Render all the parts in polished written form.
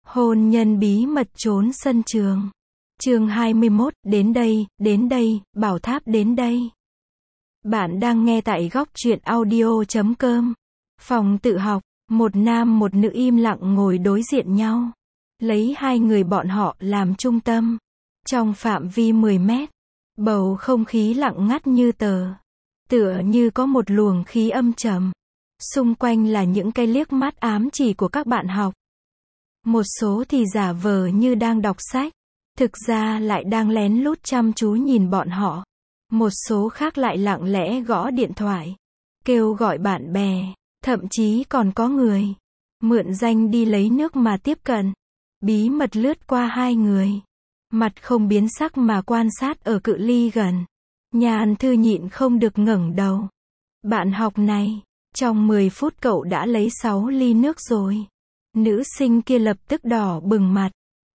Hôn nhân bí mật trốn sân trường. Chương 21, đến đây, Bảo Tháp đến đây. Bạn đang nghe tại góc truyện audio.com. Phòng tự học, một nam một nữ im lặng ngồi đối diện nhau. Lấy hai người bọn họ làm trung tâm. Trong phạm vi 10 mét, bầu không khí lặng ngắt như tờ. Tựa như có một luồng khí âm trầm. Xung quanh là những cái liếc mắt ám chỉ của các bạn học. Một số thì giả vờ như đang đọc sách, thực ra lại đang lén lút chăm chú nhìn bọn họ. Một số khác lại lặng lẽ gõ điện thoại, kêu gọi bạn bè, thậm chí còn có người mượn danh đi lấy nước mà tiếp cận, bí mật lướt qua hai người, mặt không biến sắc mà quan sát ở cự ly gần. Nhan Thư nhịn không được ngẩng đầu. Bạn học này, trong 10 phút cậu đã lấy 6 ly nước rồi. Nữ sinh kia lập tức đỏ bừng mặt.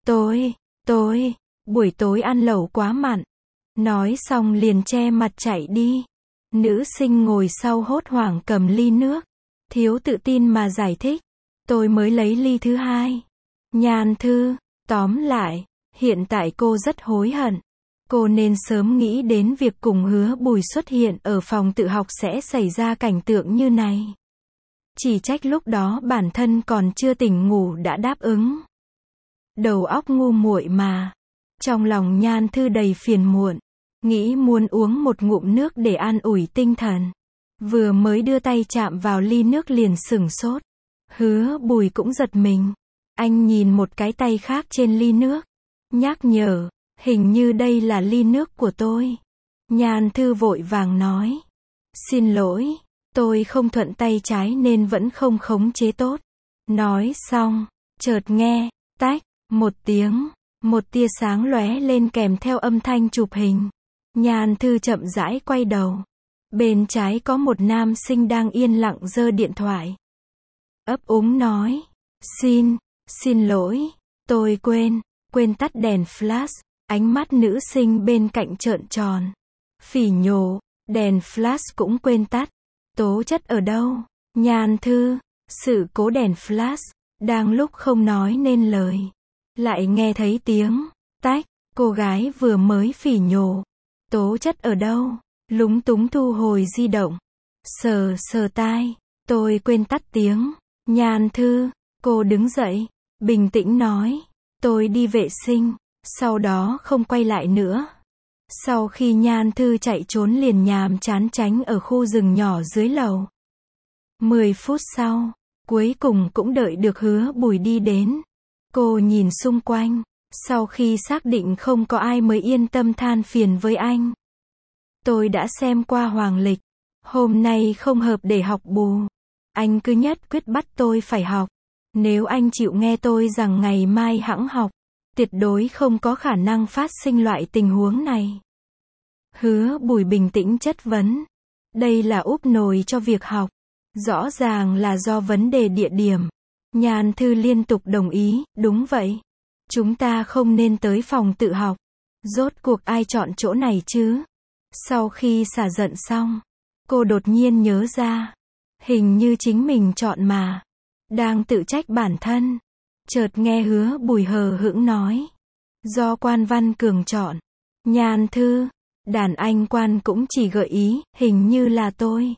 Tôi, buổi tối ăn lẩu quá mặn. Nói xong liền che mặt chạy đi. Nữ sinh ngồi sau hốt hoảng cầm ly nước. Thiếu tự tin mà giải thích. Tôi mới lấy ly thứ hai. Nhan Thư, tóm lại, hiện tại cô rất hối hận. Cô nên sớm nghĩ đến việc cùng Hứa Bùi xuất hiện ở phòng tự học sẽ xảy ra cảnh tượng như này. Chỉ trách lúc đó bản thân còn chưa tỉnh ngủ đã đáp ứng. Đầu óc ngu muội mà. Trong lòng Nhan Thư đầy phiền muộn, nghĩ muốn uống một ngụm nước để an ủi tinh thần. Vừa mới đưa tay chạm vào ly nước liền sửng sốt. Hứa Bùi cũng giật mình. Anh nhìn một cái tay khác trên ly nước, nhắc nhở, hình như đây là ly nước của tôi. Nhan Thư vội vàng nói, xin lỗi, tôi không thuận tay trái nên vẫn không khống chế tốt. Nói xong, chợt nghe, tách, một tiếng, một tia sáng lóe lên kèm theo âm thanh chụp hình. Nhan Thư chậm rãi quay đầu. Bên trái có một nam sinh đang yên lặng giơ điện thoại. Ấp úng nói, xin lỗi, tôi quên tắt đèn flash. Ánh mắt nữ sinh bên cạnh trợn tròn. Phỉ nhổ, đèn flash cũng quên tắt. Tố chất ở đâu? Nhan Thư, sự cố đèn flash. Đang lúc không nói nên lời, lại nghe thấy tiếng tách. Cô gái vừa mới phỉ nhổ. Tố chất ở đâu? Lúng túng thu hồi di động. Sờ tai. Tôi quên tắt tiếng. Nhan Thư, cô đứng dậy, bình tĩnh nói, tôi đi vệ sinh. Sau đó không quay lại nữa. Sau khi Nhan Thư chạy trốn liền nhàm chán tránh ở khu rừng nhỏ dưới lầu. 10 phút sau, cuối cùng cũng đợi được Hứa Bùi đi đến. Cô nhìn xung quanh, sau khi xác định không có ai mới yên tâm than phiền với anh. Tôi đã xem qua hoàng lịch, hôm nay không hợp để học bù. Anh cứ nhất quyết bắt tôi phải học. Nếu anh chịu nghe tôi rằng ngày mai hẵng học, tuyệt đối không có khả năng phát sinh loại tình huống này. Hứa Bùi bình tĩnh chất vấn. Đây là úp nồi cho việc học. Rõ ràng là do vấn đề địa điểm. Nhan Thư liên tục đồng ý, đúng vậy. Chúng ta không nên tới phòng tự học. Rốt cuộc ai chọn chỗ này chứ? Sau khi xả giận xong, cô đột nhiên nhớ ra. Hình như chính mình chọn mà. Đang tự trách bản thân. Chợt nghe Hứa Bùi hờ hững nói. Do Quan Văn Cường chọn. Nhan Thư, đàn anh Quan cũng chỉ gợi ý, hình như là tôi.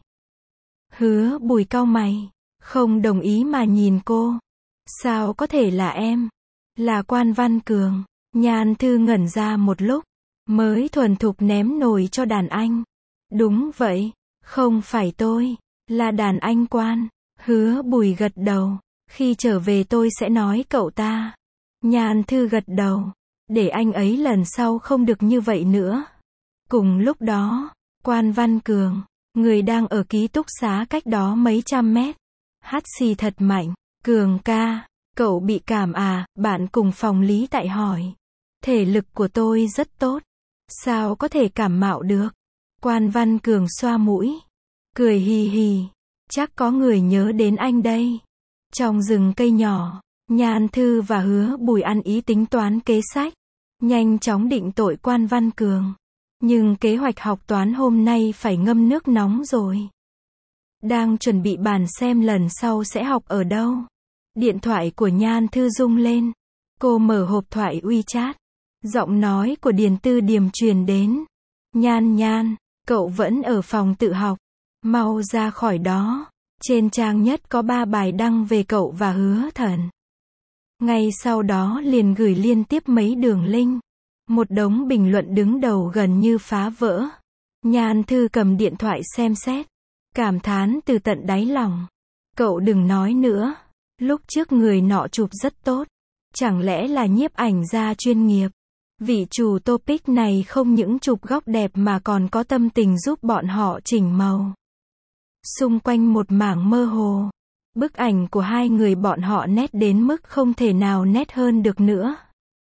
Hứa Bùi cau mày, không đồng ý mà nhìn cô. Sao có thể là em? Là Quan Văn Cường. Nhan Thư ngẩn ra một lúc, mới thuần thục ném nồi cho đàn anh. Đúng vậy, không phải tôi, là đàn anh Quan. Hứa Bùi gật đầu. Khi trở về tôi sẽ nói cậu ta. Nhan Thư gật đầu. Để anh ấy lần sau không được như vậy nữa. Cùng lúc đó, Quan Văn Cường, người đang ở ký túc xá cách đó mấy trăm mét, hắt xì thật mạnh. Cường ca, cậu bị cảm à? Bạn cùng phòng Lý Tại hỏi. Thể lực của tôi rất tốt. Sao có thể cảm mạo được? Quan Văn Cường xoa mũi, cười hì hì. Chắc có người nhớ đến anh đây. Trong rừng cây nhỏ, Nhan Thư và Hứa Bùi ăn ý tính toán kế sách, nhanh chóng định tội Quan Văn Cường. Nhưng kế hoạch học toán hôm nay phải ngâm nước nóng rồi. Đang chuẩn bị bàn xem lần sau sẽ học ở đâu. Điện thoại của Nhan Thư rung lên. Cô mở hộp thoại WeChat. Giọng nói của Điền Tư Điềm truyền đến. Nhan Nhan, cậu vẫn ở phòng tự học. Mau ra khỏi đó. Trên trang nhất có 3 bài đăng về cậu và Hứa Thần. Ngay sau đó liền gửi liên tiếp mấy đường link. Một đống bình luận đứng đầu gần như phá vỡ. Nhan Thư cầm điện thoại xem xét. Cảm thán từ tận đáy lòng. Cậu đừng nói nữa. Lúc trước người nọ chụp rất tốt. Chẳng lẽ là nhiếp ảnh gia chuyên nghiệp. Vị chủ topic này không những chụp góc đẹp mà còn có tâm tình giúp bọn họ chỉnh màu. Xung quanh một mảng mơ hồ. Bức ảnh của hai người bọn họ nét đến mức không thể nào nét hơn được nữa.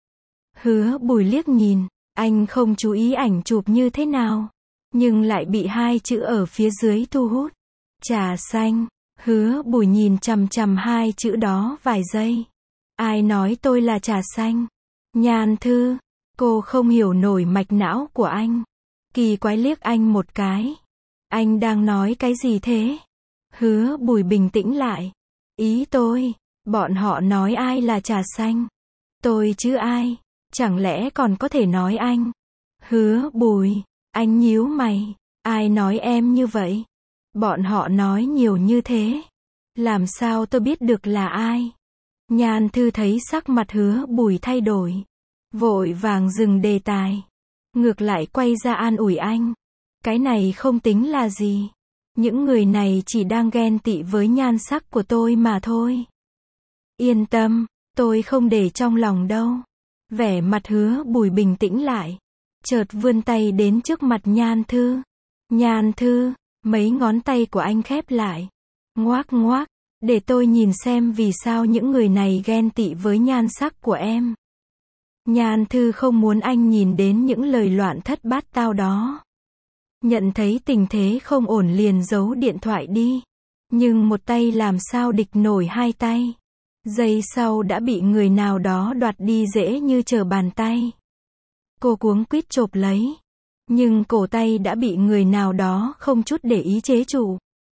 Hứa Bùi liếc nhìn, anh không chú ý ảnh chụp như thế nào. Nhưng lại bị 2 chữ ở phía dưới thu hút. Trà xanh. Hứa Bùi nhìn chằm chằm 2 chữ đó vài giây. Ai nói tôi là trà xanh? Nhan Thư. Cô không hiểu nổi mạch não của anh. Kỳ quái liếc anh một cái. Anh đang nói cái gì thế? Hứa Bùi bình tĩnh lại. Ý tôi, bọn họ nói ai là trà xanh? Tôi chứ ai? Chẳng lẽ còn có thể nói anh? Hứa Bùi, anh nhíu mày. Ai nói em như vậy? Bọn họ nói nhiều như thế. Làm sao tôi biết được là ai? Nhan Thư thấy sắc mặt Hứa Bùi thay đổi. Vội vàng dừng đề tài. Ngược lại quay ra an ủi anh. Cái này không tính là gì. Những người này chỉ đang ghen tị với nhan sắc của tôi mà thôi. Yên tâm, tôi không để trong lòng đâu. Vẻ mặt Hứa Bùi bình tĩnh lại. Chợt vươn tay đến trước mặt Nhan Thư. Nhan Thư, mấy ngón tay của anh khép lại. Ngoác ngoác, để tôi nhìn xem vì sao những người này ghen tị với nhan sắc của em. Nhan Thư không muốn anh nhìn đến những lời loạn thất bát tao đó. Nhận thấy tình thế không ổn liền giấu điện thoại đi. Nhưng một tay làm sao địch nổi 2 tay. Giây sau đã bị người nào đó đoạt đi dễ như trở bàn tay. Cô cuống quýt chộp lấy. Nhưng cổ tay đã bị người nào đó không chút để ý chế trụ.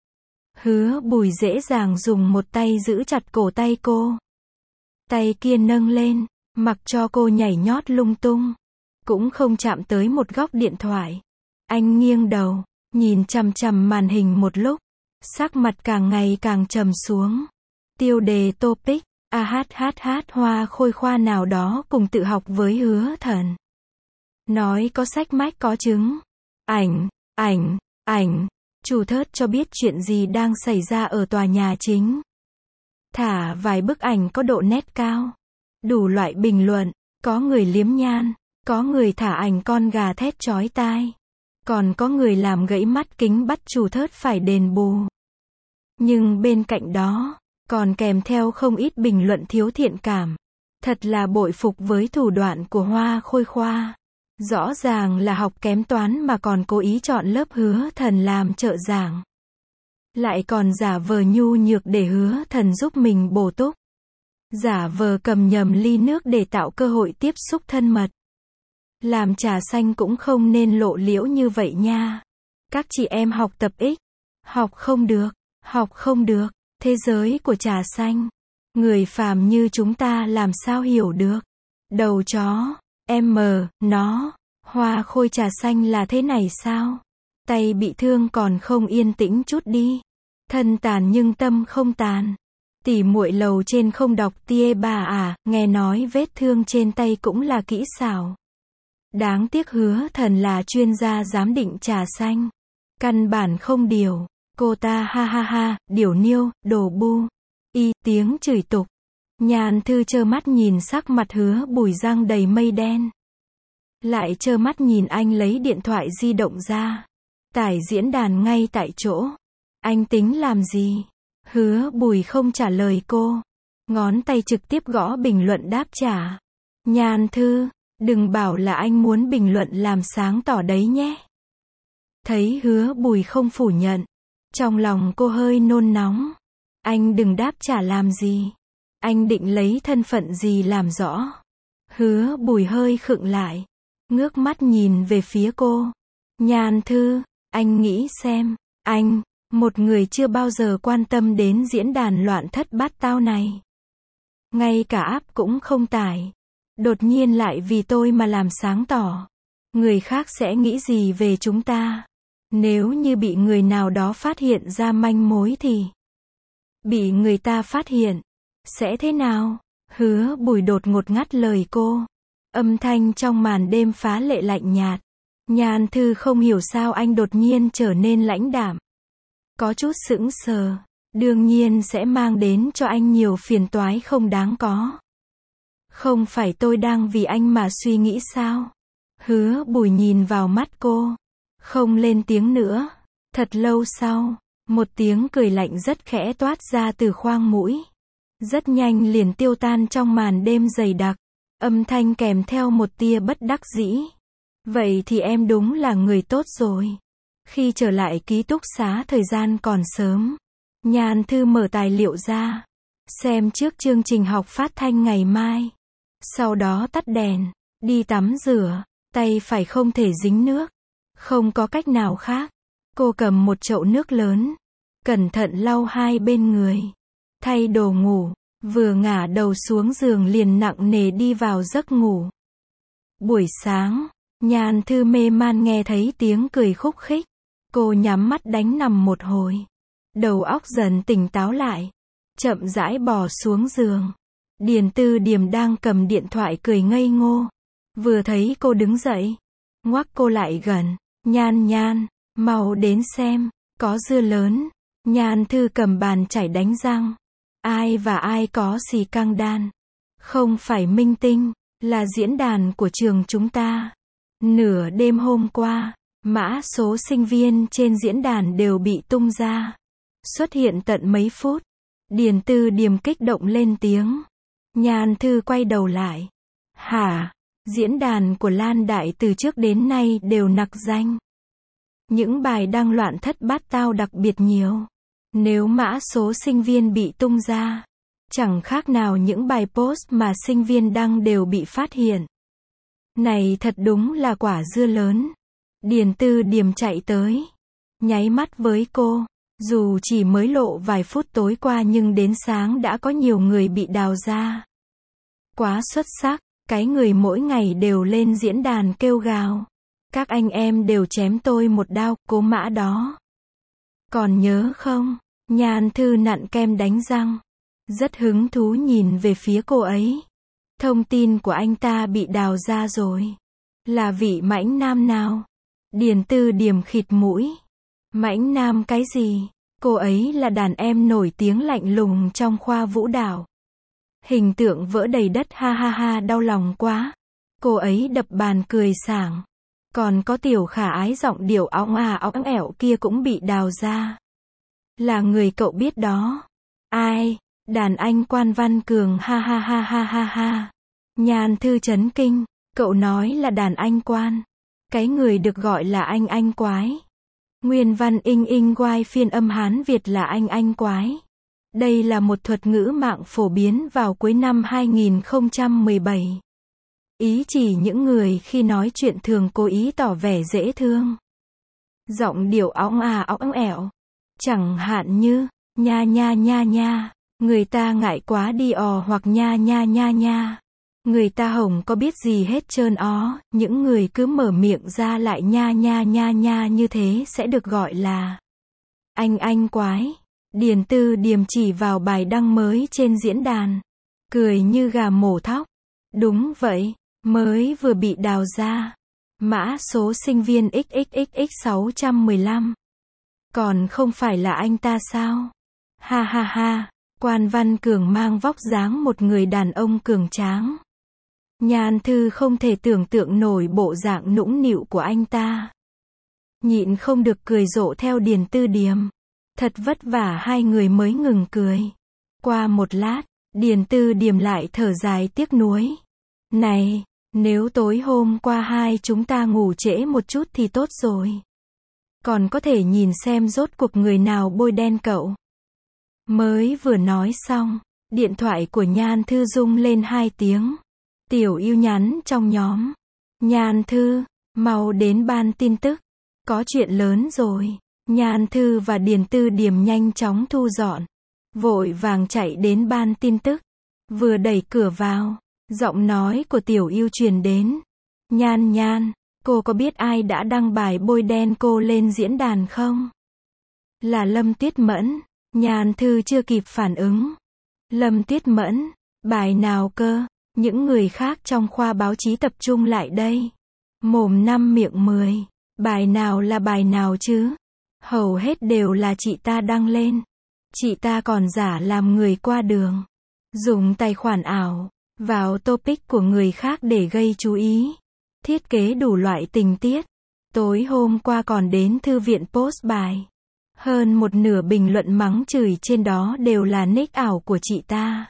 Hứa Bùi dễ dàng dùng một tay giữ chặt cổ tay cô. Tay kia nâng lên, mặc cho cô nhảy nhót lung tung. Cũng không chạm tới một góc điện thoại. Anh nghiêng đầu, nhìn chằm chằm màn hình một lúc. Sắc mặt càng ngày càng trầm xuống. Tiêu đề topic, Hoa Khôi Khoa nào đó cùng tự học với Hứa Thần. Nói có sách mách có chứng. Ảnh. Chủ thớt cho biết chuyện gì đang xảy ra ở tòa nhà chính. Thả vài bức ảnh có độ nét cao. Đủ loại bình luận, có người liếm nhan, có người thả ảnh con gà thét chói tai. Còn có người làm gãy mắt kính bắt chủ thớt phải đền bù. Nhưng bên cạnh đó, còn kèm theo không ít bình luận thiếu thiện cảm. Thật là bội phục với thủ đoạn của Hoa Khôi Khoa. Rõ ràng là học kém toán mà còn cố ý chọn lớp Hứa Thần làm trợ giảng. Lại còn giả vờ nhu nhược để Hứa Thần giúp mình bổ túc. Giả vờ cầm nhầm ly nước để tạo cơ hội tiếp xúc thân mật. Làm trà xanh cũng không nên lộ liễu như vậy nha. Các chị em học tập X. Học không được. Thế giới của trà xanh. Người phàm như chúng ta làm sao hiểu được. Đầu chó. Nó. Hoa Khôi trà xanh là thế này sao? Tay bị thương còn không yên tĩnh chút đi. Thân tàn nhưng tâm không tàn. Tỉ muội lầu trên không đọc tia bà à, nghe nói vết thương trên tay cũng là kỹ xảo. Đáng tiếc Hứa Thần là chuyên gia giám định trà xanh. Căn bản không điều. Cô ta ha, điểu niêu, đồ bu. Tiếng chửi tục. Nhan Thư trơ mắt nhìn sắc mặt Hứa Bùi răng đầy mây đen. Lại trơ mắt nhìn anh lấy điện thoại di động ra. Tải diễn đàn ngay tại chỗ. Anh tính làm gì? Hứa Bùi không trả lời cô. Ngón tay trực tiếp gõ bình luận đáp trả. Nhan Thư, đừng bảo là anh muốn bình luận làm sáng tỏ đấy nhé. Thấy Hứa Bùi không phủ nhận. Trong lòng cô hơi nôn nóng. Anh đừng đáp trả làm gì. Anh định lấy thân phận gì làm rõ. Hứa Bùi hơi khựng lại. Ngước mắt nhìn về phía cô. Nhan Thư, anh nghĩ xem. Anh, một người chưa bao giờ quan tâm đến diễn đàn loạn thất bát tao này. ngay cả app cũng không tải. Đột nhiên lại vì tôi mà làm sáng tỏ. Người khác sẽ nghĩ gì về chúng ta? Nếu như bị người nào đó phát hiện ra manh mối thì bị người ta phát hiện sẽ thế nào? Hứa Bùi đột ngột ngắt lời cô. Âm thanh trong màn đêm phá lệ lạnh nhạt. Nhan Thư không hiểu sao anh đột nhiên trở nên lãnh đạm. Có chút sững sờ. Đương nhiên sẽ mang đến cho anh nhiều phiền toái không đáng có. Không phải tôi đang vì anh mà suy nghĩ sao? Hứa Bùi nhìn vào mắt cô. Không lên tiếng nữa. Thật lâu sau, một tiếng cười lạnh rất khẽ toát ra từ khoang mũi. Rất nhanh liền tiêu tan trong màn đêm dày đặc. Âm thanh kèm theo một tia bất đắc dĩ. Vậy thì em đúng là người tốt rồi. Khi trở lại ký túc xá thời gian còn sớm, Nhan Thư mở tài liệu ra, xem trước chương trình học phát thanh ngày mai. Sau đó tắt đèn, đi tắm rửa, tay phải không thể dính nước. Không có cách nào khác. Cô cầm một chậu nước lớn, cẩn thận lau hai bên người, thay đồ ngủ, vừa ngả đầu xuống giường liền nặng nề đi vào giấc ngủ. Buổi sáng, Nhan Thư mê man nghe thấy tiếng cười khúc khích. Cô nhắm mắt đánh nằm một hồi. Đầu óc dần tỉnh táo lại. Chậm rãi bò xuống giường. Điền Tư Điềm đang cầm điện thoại cười ngây ngô. Vừa thấy cô đứng dậy, ngoắc cô lại gần. Nhan Nhan, mau đến xem, có dưa lớn. Nhan Thư cầm bàn chải đánh răng. Ai và ai có xì căng đan? Không phải minh tinh, là diễn đàn của trường chúng ta. Nửa đêm hôm qua, mã số sinh viên trên diễn đàn đều bị tung ra. Xuất hiện tận mấy phút. Điền Tư Điềm kích động lên tiếng. Nhan Thư quay đầu lại. Hả? Diễn đàn của Lan Đại từ trước đến nay đều nặc danh. Những bài đăng loạn thất bát tao đặc biệt nhiều. Nếu mã số sinh viên bị tung ra, chẳng khác nào những bài post mà sinh viên đăng đều bị phát hiện. Này thật đúng là quả dưa lớn. Điền Tư Điềm chạy tới, nháy mắt với cô. Dù chỉ mới lộ vài phút tối qua nhưng đến sáng đã có nhiều người bị đào ra. Quá xuất sắc, cái người mỗi ngày đều lên diễn đàn kêu gào. Các anh em đều chém tôi một đao, cố mã đó. Còn nhớ không? Nhan Thư nặn kem đánh răng. Rất hứng thú nhìn về phía cô ấy. Thông tin của anh ta bị đào ra rồi. Là vị mãnh nam nào? Điền Tư Điềm khịt mũi. Mãnh nam cái gì? Cô ấy là đàn em nổi tiếng lạnh lùng trong khoa vũ đạo. Hình tượng vỡ đầy đất, ha ha ha, đau lòng quá. Cô ấy đập bàn cười sảng. Còn có tiểu khả ái giọng điệu óng óng ẻo kia cũng bị đào ra. Là người cậu biết đó. Ai? Đàn anh Quan Văn Cường, ha ha ha ha ha ha. Nhan Thư chấn kinh. Cậu nói là đàn anh Quan. Cái người được gọi là anh quái. Nguyên văn in quai phiên âm Hán Việt là anh quái. Đây là một thuật ngữ mạng phổ biến vào cuối năm 2017. Ý chỉ những người khi nói chuyện thường cố ý tỏ vẻ dễ thương. Giọng điệu óng óng ẻo. Chẳng hạn như, nha nha nha nha, người ta ngại quá đi hoặc nha nha nha nha. Người ta hổng có biết gì hết trơn ó, những người cứ mở miệng ra lại nha nha nha nha như thế sẽ được gọi là anh quái. Điền Tư Điềm chỉ vào bài đăng mới trên diễn đàn. Cười như gà mổ thóc. Đúng vậy, mới vừa bị đào ra. Mã số sinh viên XXXX 615. Còn không phải là anh ta sao? Ha ha ha, Quan Văn Cường mang vóc dáng một người đàn ông cường tráng. Nhan Thư không thể tưởng tượng nổi bộ dạng nũng nịu của anh ta. Nhịn không được cười rộ theo Điền Tư Điềm. Thật vất vả hai người mới ngừng cười. Qua một lát, Điền Tư Điềm lại thở dài tiếc nuối. Này, nếu tối hôm qua hai chúng ta ngủ trễ một chút thì tốt rồi. Còn có thể nhìn xem rốt cuộc người nào bôi đen cậu. Mới vừa nói xong, điện thoại của Nhan Thư rung lên 2 tiếng. Tiểu Yêu nhắn trong nhóm. Nhan Thư, mau đến ban tin tức. Có chuyện lớn rồi. Nhan Thư và Điền Tư Điềm nhanh chóng thu dọn. Vội vàng chạy đến ban tin tức. Vừa đẩy cửa vào, giọng nói của Tiểu Yêu truyền đến. Nhan Nhan, cô có biết ai đã đăng bài bôi đen cô lên diễn đàn không? Là Lâm Tuyết Mẫn. Nhan Thư chưa kịp phản ứng. Lâm Tuyết Mẫn, bài nào cơ? Những người khác trong khoa báo chí tập trung lại đây. Mồm năm miệng 10. Bài nào là bài nào chứ? Hầu hết đều là chị ta đăng lên. Chị ta còn giả làm người qua đường. Dùng tài khoản ảo, vào topic của người khác để gây chú ý. Thiết kế đủ loại tình tiết. Tối hôm qua còn đến thư viện post bài. Hơn một nửa bình luận mắng chửi trên đó đều là nick ảo của chị ta.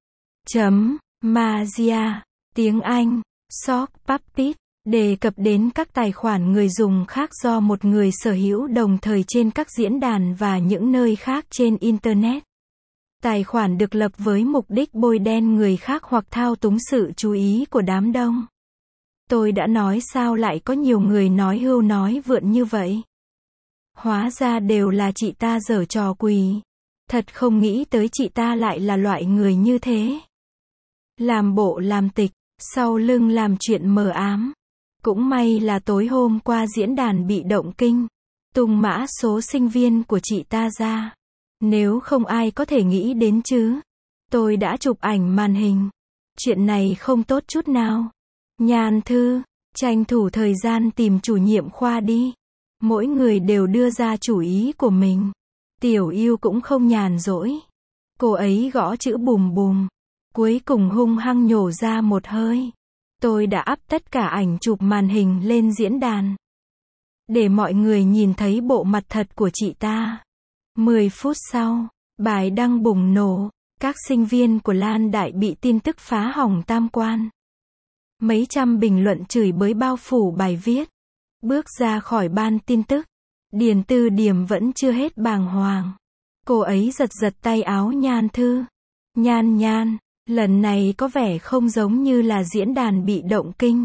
Magia, tiếng Anh, Sock Puppet, đề cập đến các tài khoản người dùng khác do một người sở hữu đồng thời trên các diễn đàn và những nơi khác trên Internet. Tài khoản được lập với mục đích bôi đen người khác hoặc thao túng sự chú ý của đám đông. Tôi đã nói sao lại có nhiều người nói hưu nói vượn như vậy. Hóa ra đều là chị ta giở trò quỷ. Thật không nghĩ tới chị ta lại là loại người như thế. Làm bộ làm tịch, sau lưng làm chuyện mờ ám. Cũng may là tối hôm qua diễn đàn bị động kinh. Tung mã số sinh viên của chị ta ra. Nếu không ai có thể nghĩ đến chứ. Tôi đã chụp ảnh màn hình. Chuyện này không tốt chút nào. Nhan Thư, tranh thủ thời gian tìm chủ nhiệm khoa đi. Mỗi người đều đưa ra chủ ý của mình. Tiểu Yêu cũng không nhàn rỗi. Cô ấy gõ chữ bùm bùm. Cuối cùng hung hăng nhổ ra một hơi. Tôi đã up tất cả ảnh chụp màn hình lên diễn đàn. Để mọi người nhìn thấy bộ mặt thật của chị ta. 10 phút sau, bài đăng bùng nổ. Các sinh viên của Lan Đại bị tin tức phá hỏng tam quan. Mấy trăm bình luận chửi bới bao phủ bài viết. Bước ra khỏi ban tin tức. Điền Tư Điềm vẫn chưa hết bàng hoàng. Cô ấy giật giật tay áo Nhan Thư. Nhan Nhan, lần này có vẻ không giống như là diễn đàn bị động kinh.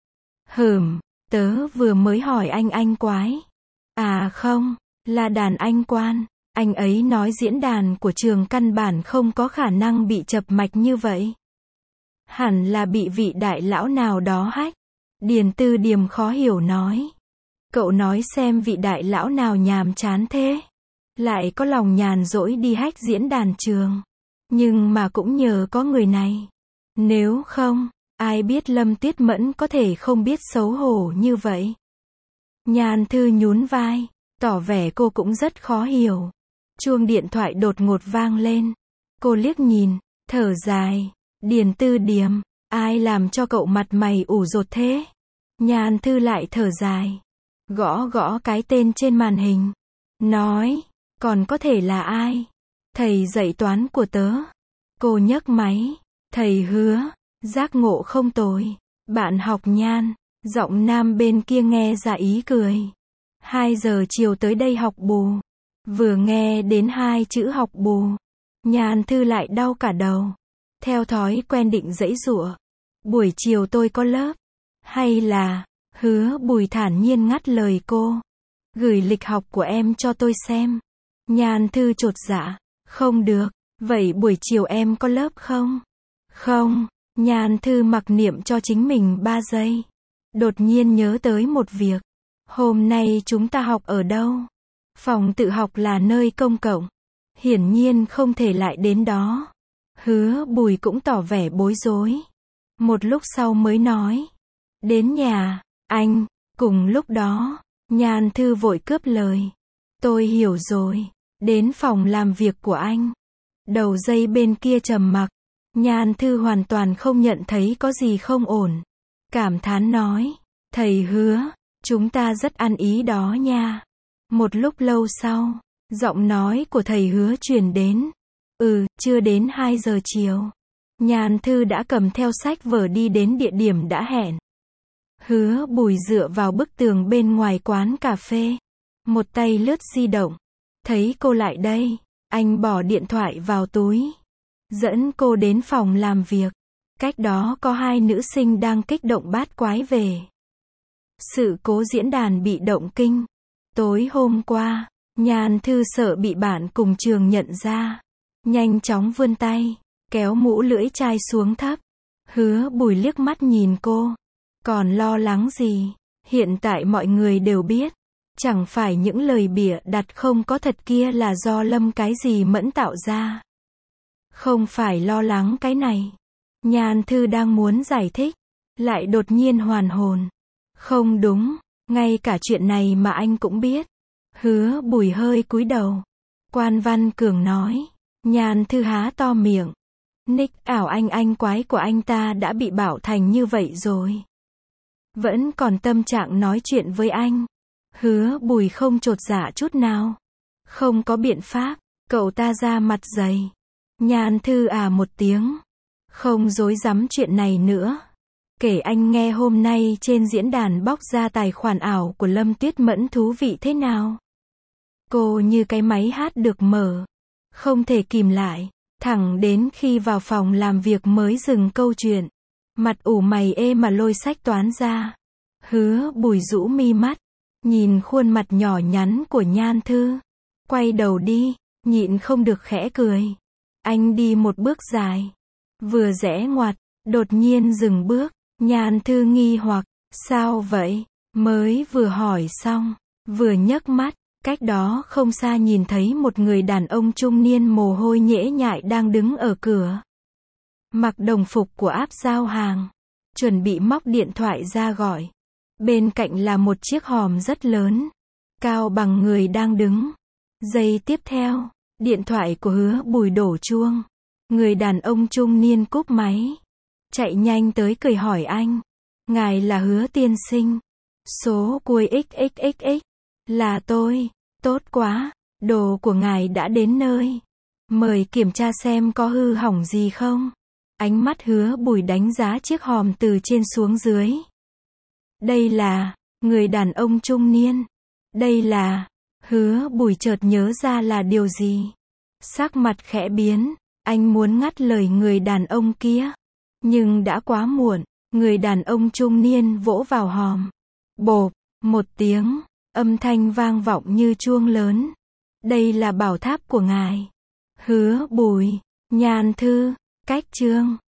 Tớ vừa mới hỏi anh quái. À không, là đàn anh quan. Anh ấy nói diễn đàn của trường căn bản không có khả năng bị chập mạch như vậy. Hẳn là bị vị đại lão nào đó hack. Điền Tư Điềm khó hiểu nói. Cậu nói xem vị đại lão nào nhàm chán thế. Lại có lòng nhàn rỗi đi hack diễn đàn trường. Nhưng mà cũng nhờ có người này. Nếu không, ai biết Lâm Tuyết Mẫn có thể không biết xấu hổ như vậy. Nhan Thư nhún vai, tỏ vẻ cô cũng rất khó hiểu. Chuông điện thoại đột ngột vang lên. Cô liếc nhìn, thở dài. Điền Tư Điềm, ai làm cho cậu mặt mày ủ rột thế? Nhan Thư lại thở dài. Gõ cái tên trên màn hình. Nói, còn có thể là ai? Thầy dạy toán của tớ. Cô nhấc máy. Thầy Hứa, giác ngộ không tồi. Bạn học Nhan. Giọng nam bên kia nghe ra ý cười. 2 giờ chiều tới đây học bù. Vừa nghe đến 2 chữ học bù. Nhan Thư lại đau cả đầu. Theo thói quen định giãy giụa. Buổi chiều tôi có lớp. Hay là, Hứa Bùi thản nhiên ngắt lời cô. Gửi lịch học của em cho tôi xem. Nhan Thư chột dạ. Không được, vậy buổi chiều em có lớp không? Không, Nhan Thư mặc niệm cho chính mình 3 giây. Đột nhiên nhớ tới một việc. Hôm nay chúng ta học ở đâu? Phòng tự học là nơi công cộng. Hiển nhiên không thể lại đến đó. Hứa Bùi cũng tỏ vẻ bối rối. Một lúc sau mới nói. Đến nhà, anh. Cùng lúc đó, Nhan Thư vội cướp lời. Tôi hiểu rồi. Đến phòng làm việc của anh. Đầu dây bên kia trầm mặc. Nhan Thư hoàn toàn không nhận thấy có gì không ổn. Cảm thán nói. Thầy Hứa, chúng ta rất ăn ý đó nha. Một lúc lâu sau, giọng nói của thầy Hứa truyền đến. Chưa đến 2 giờ chiều. Nhan Thư đã cầm theo sách vở đi đến địa điểm đã hẹn. Hứa Bùi dựa vào bức tường bên ngoài quán cà phê. Một tay lướt di động. Thấy cô lại đây, anh bỏ điện thoại vào túi. Dẫn cô đến phòng làm việc. Cách đó có 2 nữ sinh đang kích động bát quái về sự cố diễn đàn bị động kinh. Tối hôm qua, Nhan Thư sợ bị bạn cùng trường nhận ra. Nhanh chóng vươn tay. kéo mũ lưỡi chai xuống thấp. Hứa Bùi liếc mắt nhìn cô. Còn lo lắng gì? Hiện tại mọi người đều biết. Chẳng phải những lời bịa đặt không có thật kia là do Lâm cái gì Mẫn tạo ra. Không phải lo lắng cái này. Nhan Thư đang muốn giải thích, lại đột nhiên hoàn hồn. Không đúng, ngay cả chuyện này mà anh cũng biết. Hứa Bùi hơi cúi đầu. Quan Văn Cường nói. Nhan Thư há to miệng. Nick ảo anh quái của anh ta đã bị bảo thành như vậy rồi. Vẫn còn tâm trạng nói chuyện với anh. Hứa Bùi không chột dạ chút nào. Không có biện pháp, cậu ta ra mặt dày. Nhan Thư một tiếng. Không dối rắm chuyện này nữa. Kể anh nghe hôm nay trên diễn đàn bóc ra tài khoản ảo của Lâm Tuyết Mẫn thú vị thế nào. Cô như cái máy hát được mở. Không thể kìm lại. Thẳng đến khi vào phòng làm việc mới dừng câu chuyện. Mặt ủ mày ê mà lôi sách toán ra. Hứa Bùi rũ mi mắt. Nhìn khuôn mặt nhỏ nhắn của Nhan Thư. Quay đầu đi, nhịn không được khẽ cười. Anh đi một bước dài. Vừa rẽ ngoặt, đột nhiên dừng bước. Nhan Thư nghi hoặc, sao vậy? Mới vừa hỏi xong, vừa nhấc mắt, cách đó không xa nhìn thấy một người đàn ông trung niên mồ hôi nhễ nhại đang đứng ở cửa. Mặc đồng phục của app giao hàng, chuẩn bị móc điện thoại ra gọi. Bên cạnh là một chiếc hòm rất lớn, cao bằng người đang đứng. Giây tiếp theo, điện thoại của Hứa Bùi đổ chuông. Người đàn ông trung niên cúp máy. Chạy nhanh tới cười hỏi anh. Ngài là Hứa tiên sinh. Số cuối XXXX. Là tôi. Tốt quá. Đồ của ngài đã đến nơi. Mời kiểm tra xem có hư hỏng gì không. Ánh mắt Hứa Bùi đánh giá chiếc hòm từ trên xuống dưới. Đây là, người đàn ông trung niên. Đây là, Hứa Bùi chợt nhớ ra là điều gì. Sắc mặt khẽ biến, anh muốn ngắt lời người đàn ông kia. Nhưng đã quá muộn, người đàn ông trung niên vỗ vào hòm. Bộp, một tiếng, âm thanh vang vọng như chuông lớn. Đây là bảo tháp của ngài. Hứa Bùi, Nhan Thư, cách chương.